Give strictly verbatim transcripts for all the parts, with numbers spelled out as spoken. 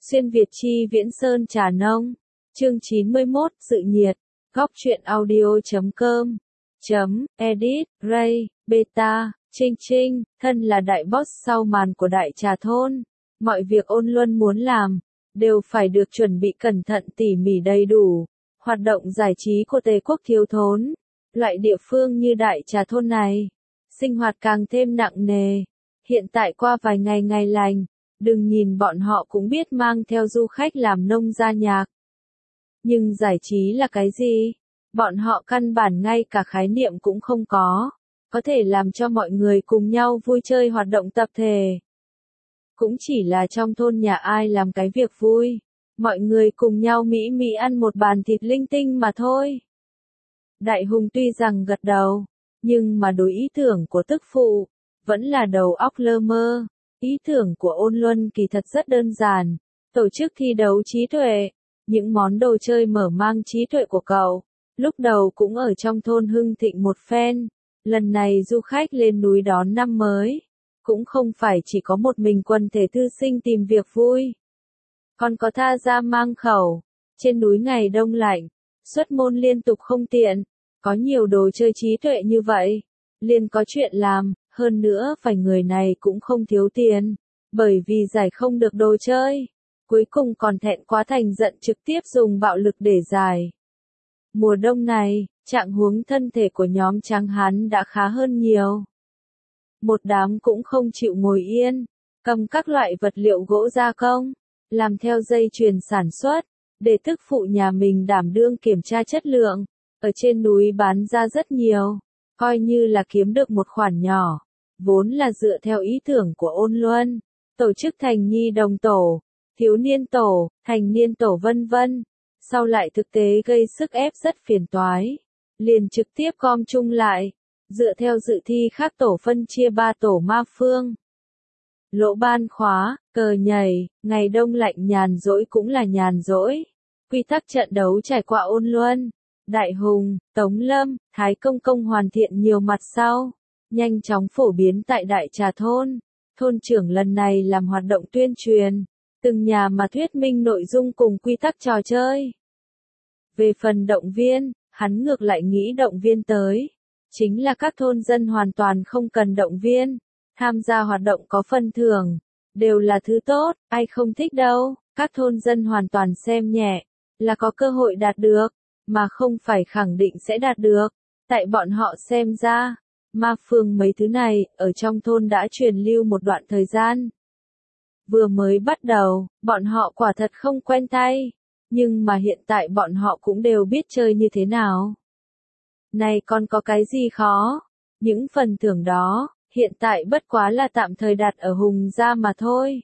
Xuyên Việt chi Viễn Sơn Trà Nông. Chương chín mươi mốt, Dự nhiệt. Góc truyện audio chấm com. Chấm, edit, ray, beta, Trinh Trinh, thân là đại boss sau màn của đại trà thôn. Mọi việc Ôn Luân muốn làm, đều phải được chuẩn bị cẩn thận tỉ mỉ đầy đủ. Hoạt động giải trí của Tề quốc thiếu thốn. Loại địa phương như đại trà thôn này, sinh hoạt càng thêm nặng nề. Hiện tại qua vài ngày ngày lành, đừng nhìn bọn họ cũng biết mang theo du khách làm nông gia nhạc. Nhưng giải trí là cái gì? Bọn họ căn bản ngay cả khái niệm cũng không có. Có thể làm cho mọi người cùng nhau vui chơi hoạt động tập thể. Cũng chỉ là trong thôn nhà ai làm cái việc vui. Mọi người cùng nhau mỹ mỹ ăn một bàn thịt linh tinh mà thôi. Đại Hùng tuy rằng gật đầu, nhưng mà đối ý tưởng của tức phụ, vẫn là đầu óc lơ mơ. Ý tưởng của Ôn Luân kỳ thật rất đơn giản, tổ chức thi đấu trí tuệ, những món đồ chơi mở mang trí tuệ của cậu, lúc đầu cũng ở trong thôn hưng thịnh một phen, lần này du khách lên núi đón năm mới, cũng không phải chỉ có một mình quần thể thư sinh tìm việc vui, còn có tha ra mang khẩu, trên núi ngày đông lạnh, xuất môn liên tục không tiện, có nhiều đồ chơi trí tuệ như vậy, liền có chuyện làm. Hơn nữa phải người này cũng không thiếu tiền, bởi vì giải không được đồ chơi, cuối cùng còn thẹn quá thành giận trực tiếp dùng bạo lực để giải. Mùa đông này, trạng huống thân thể của nhóm tráng hán đã khá hơn nhiều. Một đám cũng không chịu ngồi yên, cầm các loại vật liệu gỗ gia công, làm theo dây chuyền sản xuất, để tức phụ nhà mình đảm đương kiểm tra chất lượng, ở trên núi bán ra rất nhiều. Coi như là kiếm được một khoản nhỏ, vốn là dựa theo ý tưởng của Ôn Luân, tổ chức thành nhi đồng tổ, thiếu niên tổ, thành niên tổ vân vân, sau lại thực tế gây sức ép rất phiền toái, liền trực tiếp gom chung lại, dựa theo dự thi khác tổ phân chia ba tổ ma phương. Lỗ ban khóa, cờ nhảy, ngày đông lạnh nhàn rỗi cũng là nhàn rỗi, quy tắc trận đấu trải qua Ôn Luân. Đại Hùng, Tống Lâm, Thái Công Công hoàn thiện nhiều mặt sau, nhanh chóng phổ biến tại Đại Trà Thôn. Thôn trưởng lần này làm hoạt động tuyên truyền, từng nhà mà thuyết minh nội dung cùng quy tắc trò chơi. Về phần động viên, hắn ngược lại nghĩ động viên tới, chính là các thôn dân hoàn toàn không cần động viên, tham gia hoạt động có phần thưởng, đều là thứ tốt, ai không thích đâu, các thôn dân hoàn toàn xem nhẹ, là có cơ hội đạt được. Mà không phải khẳng định sẽ đạt được, tại bọn họ xem ra, ma phương mấy thứ này, ở trong thôn đã truyền lưu một đoạn thời gian. Vừa mới bắt đầu, bọn họ quả thật không quen tay, nhưng mà hiện tại bọn họ cũng đều biết chơi như thế nào. Này còn có cái gì khó, những phần thưởng đó, hiện tại bất quá là tạm thời đặt ở Hùng gia mà thôi.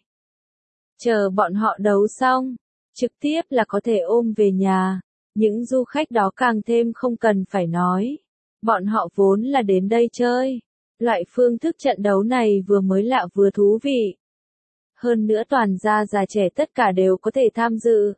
Chờ bọn họ đấu xong, trực tiếp là có thể ôm về nhà. Những du khách đó càng thêm không cần phải nói. Bọn họ vốn là đến đây chơi. Loại phương thức trận đấu này vừa mới lạ vừa thú vị. Hơn nữa toàn gia già trẻ tất cả đều có thể tham dự.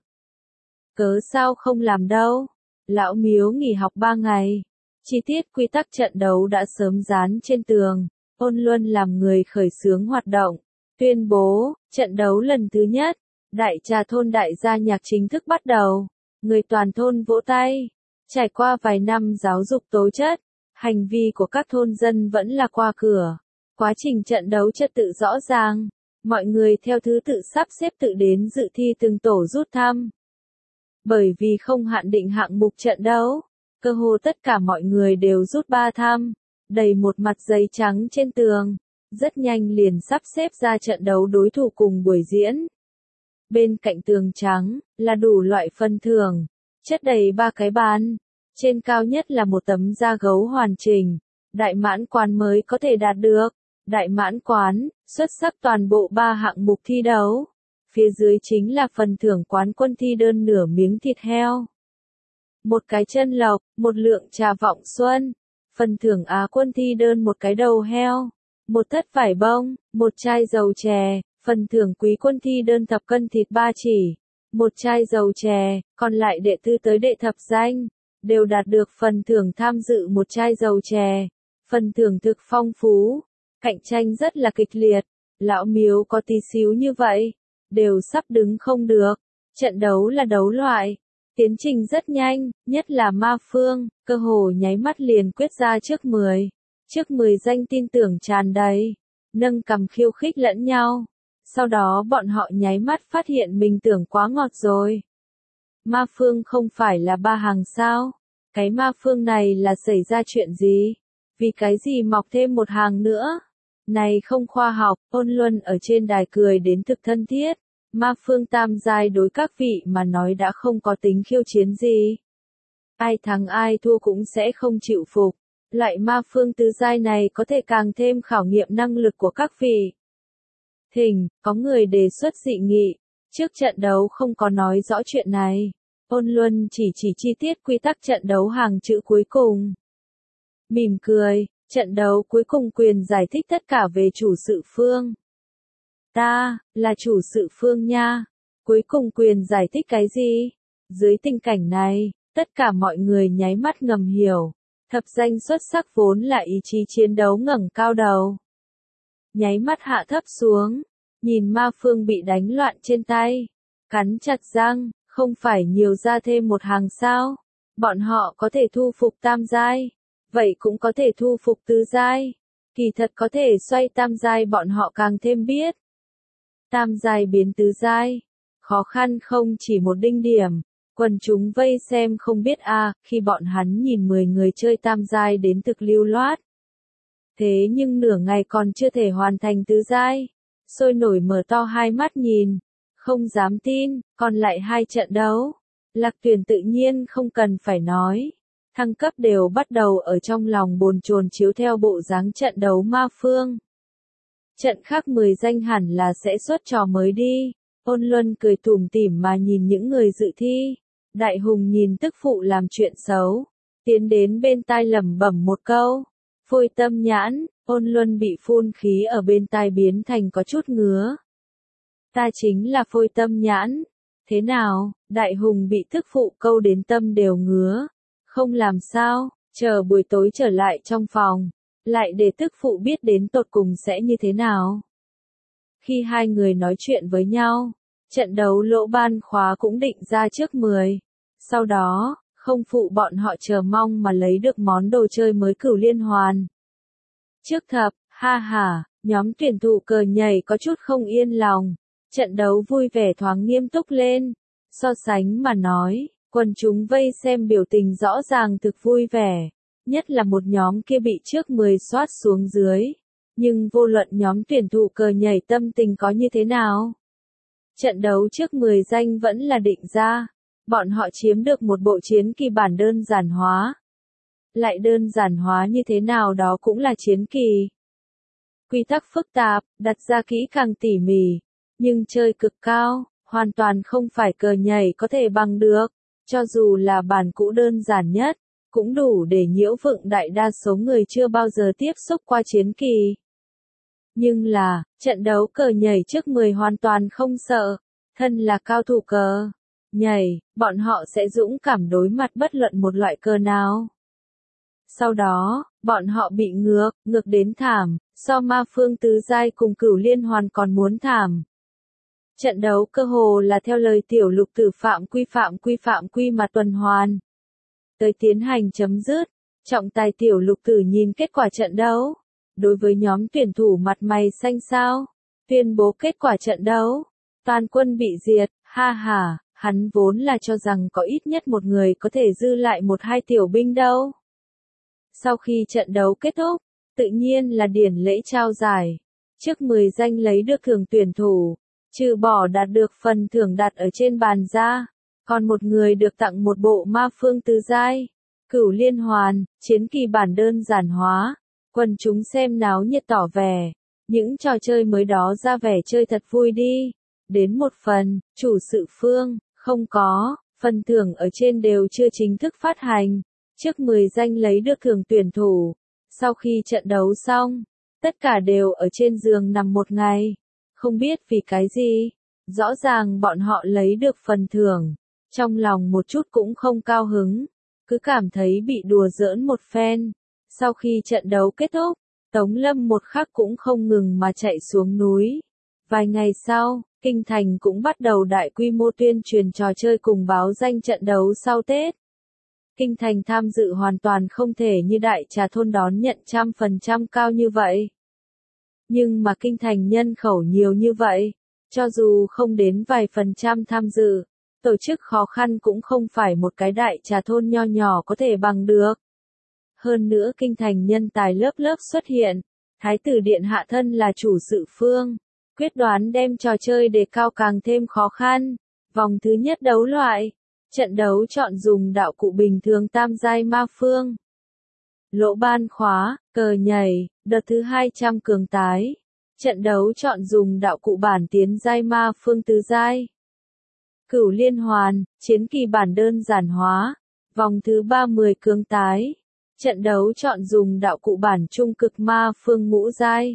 Cớ sao không làm đâu. Lão Miếu nghỉ học ba ngày. Chi tiết quy tắc trận đấu đã sớm dán trên tường. Ôn Luân làm người khởi xướng hoạt động. Tuyên bố, trận đấu lần thứ nhất. Đại Trà Thôn đại gia nhạc chính thức bắt đầu. Người toàn thôn vỗ tay. Trải qua vài năm giáo dục tố chất, hành vi của các thôn dân vẫn là qua cửa. Quá trình trận đấu trật tự rõ ràng. Mọi người theo thứ tự sắp xếp tự đến dự thi từng tổ rút thăm. Bởi vì không hạn định hạng mục trận đấu, cơ hồ tất cả mọi người đều rút ba thăm, đầy một mặt giấy trắng trên tường. Rất nhanh liền sắp xếp ra trận đấu đối thủ cùng buổi diễn. Bên cạnh tường trắng, là đủ loại phần thưởng, chất đầy ba cái bàn, trên cao nhất là một tấm da gấu hoàn chỉnh, đại mãn quán mới có thể đạt được, đại mãn quán, xuất sắc toàn bộ ba hạng mục thi đấu, phía dưới chính là phần thưởng quán quân thi đơn nửa miếng thịt heo, một cái chân lộc, một lượng trà vọng xuân, phần thưởng Á quân thi đơn một cái đầu heo, một thất vải bông, một chai dầu chè. Phần thưởng quý quân thi đơn thập cân thịt ba chỉ, một chai dầu chè, còn lại đệ tư tới đệ thập danh, đều đạt được phần thưởng tham dự một chai dầu chè. Phần thưởng thực phong phú, cạnh tranh rất là kịch liệt, Lão Miếu có tí xíu như vậy, đều sắp đứng không được. Trận đấu là đấu loại, tiến trình rất nhanh, nhất là Ma Phương, cơ hồ nháy mắt liền quyết ra trước mười. Trước mười danh tin tưởng tràn đầy, nâng cằm khiêu khích lẫn nhau. Sau đó bọn họ nháy mắt phát hiện mình tưởng quá ngọt rồi. Ma Phương không phải là ba hàng sao? Cái Ma Phương này là xảy ra chuyện gì? Vì cái gì mọc thêm một hàng nữa? Này không khoa học, Ôn Luân ở trên đài cười đến thực thân thiết. Ma Phương tam giai đối các vị mà nói đã không có tính khiêu chiến gì. Ai thắng ai thua cũng sẽ không chịu phục. Loại Ma Phương tứ giai này có thể càng thêm khảo nghiệm năng lực của các vị. Thỉnh, có người đề xuất dị nghị. Trước trận đấu không có nói rõ chuyện này. Ôn Luân chỉ chỉ chi tiết quy tắc trận đấu hàng chữ cuối cùng. Mỉm cười, trận đấu cuối cùng quyền giải thích tất cả về chủ sự phương. Ta, là chủ sự phương nha. Cuối cùng quyền giải thích cái gì? Dưới tình cảnh này, tất cả mọi người nháy mắt ngầm hiểu. Thập danh xuất sắc vốn là ý chí chiến đấu ngẩng cao đầu. Nháy mắt hạ thấp xuống, nhìn Ma Phương bị đánh loạn trên tay. Cắn chặt răng, không phải nhiều ra thêm một hàng sao. Bọn họ có thể thu phục tam giai. Vậy cũng có thể thu phục tứ giai. Kỳ thật có thể xoay tam giai bọn họ càng thêm biết. Tam giai biến tứ giai. Khó khăn không chỉ một đinh điểm. Quần chúng vây xem không biết a à, khi bọn hắn nhìn mười người chơi tam giai đến thực lưu loát. Thế nhưng nửa ngày còn chưa thể hoàn thành tứ giai. Sôi nổi mở to hai mắt nhìn. Không dám tin, còn lại hai trận đấu. Lạc Tuyền tự nhiên không cần phải nói. Thăng cấp đều bắt đầu ở trong lòng bồn chồn chiếu theo bộ dáng trận đấu Ma Phương. Trận khác mười danh hẳn là sẽ xuất trò mới đi. Ôn Luân cười tủm tỉm mà nhìn những người dự thi. Đại Hùng nhìn tức phụ làm chuyện xấu. Tiến đến bên tai lẩm bẩm một câu. Phôi tâm nhãn, Ôn Luân bị phun khí ở bên tai biến thành có chút ngứa. Ta chính là phôi tâm nhãn. Thế nào, Đại Hùng bị tức phụ câu đến tâm đều ngứa. Không làm sao, chờ buổi tối trở lại trong phòng. Lại để tức phụ biết đến tột cùng sẽ như thế nào. Khi hai người nói chuyện với nhau, trận đấu lỗ ban khóa cũng định ra trước mười. Sau đó, không phụ bọn họ chờ mong mà lấy được món đồ chơi mới Cửu Liên Hoàn. Trước thập, ha ha, nhóm tuyển thủ cờ nhảy có chút không yên lòng. Trận đấu vui vẻ thoáng nghiêm túc lên. So sánh mà nói, quần chúng vây xem biểu tình rõ ràng thực vui vẻ. Nhất là một nhóm kia bị trước mười soát xuống dưới. Nhưng vô luận nhóm tuyển thủ cờ nhảy tâm tình có như thế nào? Trận đấu trước mười danh vẫn là định ra. Bọn họ chiếm được một bộ chiến kỳ bản đơn giản hóa. Lại đơn giản hóa như thế nào đó cũng là chiến kỳ. Quy tắc phức tạp, đặt ra kỹ càng tỉ mỉ. Nhưng chơi cực cao, hoàn toàn không phải cờ nhảy có thể bằng được. Cho dù là bản cũ đơn giản nhất, cũng đủ để nhiễu vựng đại đa số người chưa bao giờ tiếp xúc qua chiến kỳ. Nhưng là, trận đấu cờ nhảy trước mười hoàn toàn không sợ. Thân là cao thủ cờ nhảy, bọn họ sẽ dũng cảm đối mặt bất luận một loại cờ nào. Sau đó, bọn họ bị ngược, ngược đến thảm, so Ma Phương tứ giai cùng Cửu Liên Hoàn còn muốn thảm. Trận đấu cơ hồ là theo lời tiểu lục tử phạm quy phạm quy phạm quy mà tuần hoàn. Tới tiến hành chấm dứt, trọng tài tiểu lục tử nhìn kết quả trận đấu. Đối với nhóm tuyển thủ mặt mày xanh xao, tuyên bố kết quả trận đấu. Toàn quân bị diệt, ha ha, hắn vốn là cho rằng có ít nhất một người có thể dư lại một hai tiểu binh đâu. Sau khi trận đấu kết thúc, tự nhiên là điển lễ trao giải. Trước mười danh lấy được thưởng tuyển thủ, trừ bỏ đạt được phần thưởng đặt ở trên bàn ra, còn một người được tặng một bộ Ma Phương tứ giai, Cửu Liên Hoàn, chiến kỳ bản đơn giản hóa. Quần chúng xem náo nhiệt tỏ vẻ, những trò chơi mới đó ra vẻ chơi thật vui đi. Đến một phần, chủ sự phương, không có, phần thưởng ở trên đều chưa chính thức phát hành. Trước mười danh lấy được thưởng tuyển thủ. Sau khi trận đấu xong, tất cả đều ở trên giường nằm một ngày. Không biết vì cái gì, rõ ràng bọn họ lấy được phần thưởng. Trong lòng một chút cũng không cao hứng, cứ cảm thấy bị đùa giỡn một phen. Sau khi trận đấu kết thúc, Tống Lâm một khắc cũng không ngừng mà chạy xuống núi. Vài ngày sau, Kinh thành cũng bắt đầu đại quy mô tuyên truyền trò chơi cùng báo danh trận đấu sau Tết. Kinh thành tham dự hoàn toàn không thể như Đại Trà thôn đón nhận trăm phần trăm cao như vậy. Nhưng mà Kinh thành nhân khẩu nhiều như vậy, cho dù không đến vài phần trăm tham dự, tổ chức khó khăn cũng không phải một cái Đại Trà thôn nho nhỏ có thể bằng được. Hơn nữa Kinh thành nhân tài lớp lớp xuất hiện, Thái tử Điện Hạ thân là chủ sự phương, quyết đoán đem trò chơi đề cao càng thêm khó khăn. Vòng thứ nhất đấu loại, trận đấu chọn dùng đạo cụ bình thường tam giai ma phương. Lỗ ban khóa, cờ nhảy, đợt thứ hai trăm cường tái. Trận đấu chọn dùng đạo cụ bản tiến giai ma phương tứ giai. Cửu liên hoàn, chiến kỳ bản đơn giản hóa. Vòng thứ ba mươi cường tái. Trận đấu chọn dùng đạo cụ bản trung cực ma phương ngũ giai.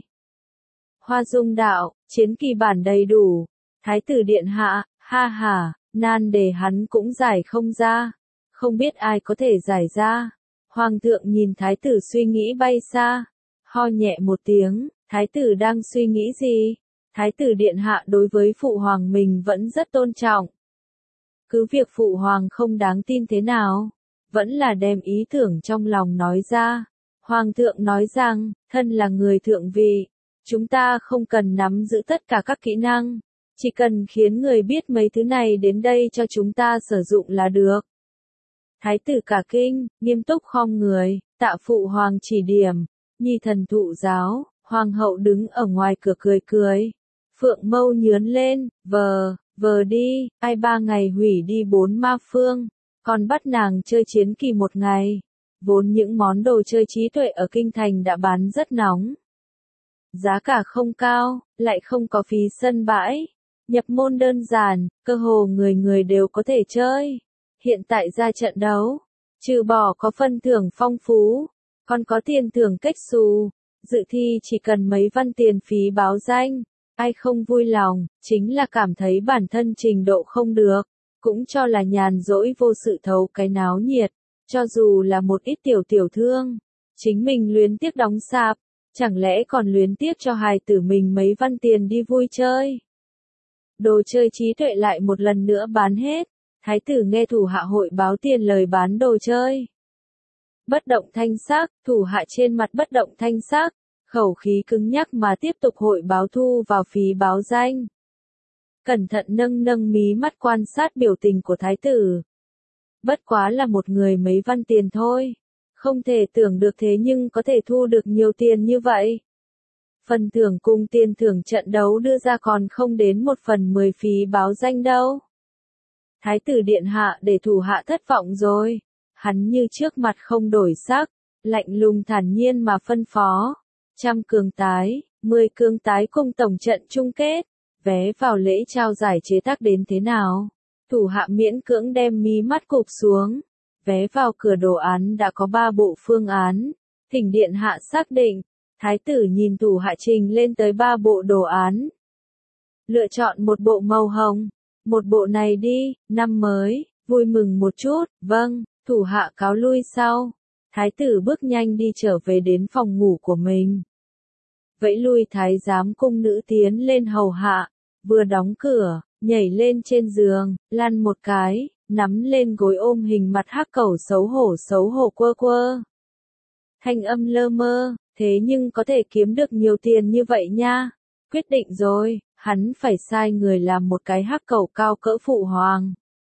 Hoa dung đạo, chiến kỳ bản đầy đủ. Thái tử Điện Hạ, ha ha, nan đề hắn cũng giải không ra. Không biết ai có thể giải ra. Hoàng thượng nhìn thái tử suy nghĩ bay xa. Ho nhẹ một tiếng, thái tử đang suy nghĩ gì? Thái tử Điện Hạ đối với phụ hoàng mình vẫn rất tôn trọng. Cứ việc phụ hoàng không đáng tin thế nào, vẫn là đem ý tưởng trong lòng nói ra. Hoàng thượng nói rằng, thân là người thượng vị, chúng ta không cần nắm giữ tất cả các kỹ năng, chỉ cần khiến người biết mấy thứ này đến đây cho chúng ta sử dụng là được. Thái tử cả kinh, nghiêm túc khom người, tạ phụ hoàng chỉ điểm, nhi thần thụ giáo. Hoàng hậu đứng ở ngoài cửa cười cười. Phượng mâu nhướn lên, vờ, vờ đi, ai ba ngày hủy đi bốn ma phương, còn bắt nàng chơi chiến kỳ một ngày. Vốn những món đồ chơi trí tuệ ở kinh thành đã bán rất nóng. Giá cả không cao, lại không có phí sân bãi. Nhập môn đơn giản, cơ hồ người người đều có thể chơi. Hiện tại ra trận đấu, trừ bỏ có phân thưởng phong phú, còn có tiền thưởng cách xù. Dự thi chỉ cần mấy văn tiền phí báo danh, ai không vui lòng, chính là cảm thấy bản thân trình độ không được, cũng cho là nhàn rỗi vô sự thấu cái náo nhiệt, cho dù là một ít tiểu tiểu thương, chính mình luyến tiếc đóng sạp, chẳng lẽ còn luyến tiếc cho hài tử mình mấy văn tiền đi vui chơi. Đồ chơi trí tuệ lại một lần nữa bán hết, thái tử nghe thủ hạ hội báo tiền lời bán đồ chơi. Bất động thanh sắc, thủ hạ trên mặt bất động thanh sắc, khẩu khí cứng nhắc mà tiếp tục hội báo thu vào phí báo danh. Cẩn thận nâng nâng mí mắt quan sát biểu tình của thái tử. Bất quá là một người mấy văn tiền thôi. Không thể tưởng được thế nhưng có thể thu được nhiều tiền như vậy. Phần thưởng cùng tiền thưởng trận đấu đưa ra còn không đến một phần mười phí báo danh đâu. Thái tử Điện Hạ để thủ hạ thất vọng rồi. Hắn như trước mặt không đổi sắc, lạnh lùng thản nhiên mà phân phó. Trăm cường tái, mười cường tái cùng tổng trận chung kết. Vé vào lễ trao giải chế tác đến thế nào? Thủ hạ miễn cưỡng đem mí mắt cụp xuống. Vé vào cửa đồ án đã có ba bộ phương án. Thỉnh Điện Hạ xác định. Thái tử nhìn thủ hạ trình lên tới ba bộ đồ án. Lựa chọn một bộ màu hồng. Một bộ này đi, năm mới, vui mừng một chút, vâng. Thủ hạ cáo lui sau, thái tử bước nhanh đi trở về đến phòng ngủ của mình. Vẫy lui thái giám cung nữ tiến lên hầu hạ, vừa đóng cửa, nhảy lên trên giường, lăn một cái, nắm lên gối ôm hình mặt hắc cẩu xấu hổ xấu hổ quơ quơ. Thanh âm lơ mơ, thế nhưng có thể kiếm được nhiều tiền như vậy nha. Quyết định rồi, hắn phải sai người làm một cái hắc cẩu cao cỡ phụ hoàng.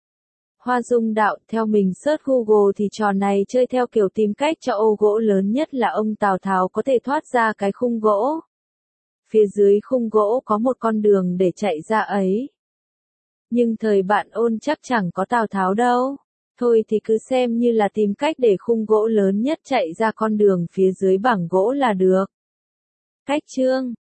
Hoa dung đạo theo mình search Google thì trò này chơi theo kiểu tìm cách cho ô gỗ lớn nhất là ông Tào Tháo có thể thoát ra cái khung gỗ. Phía dưới khung gỗ có một con đường để chạy ra ấy. Nhưng thời bạn ôn chắc chẳng có Tào Tháo đâu. Thôi thì cứ xem như là tìm cách để khung gỗ lớn nhất chạy ra con đường phía dưới bảng gỗ là được. Cách chương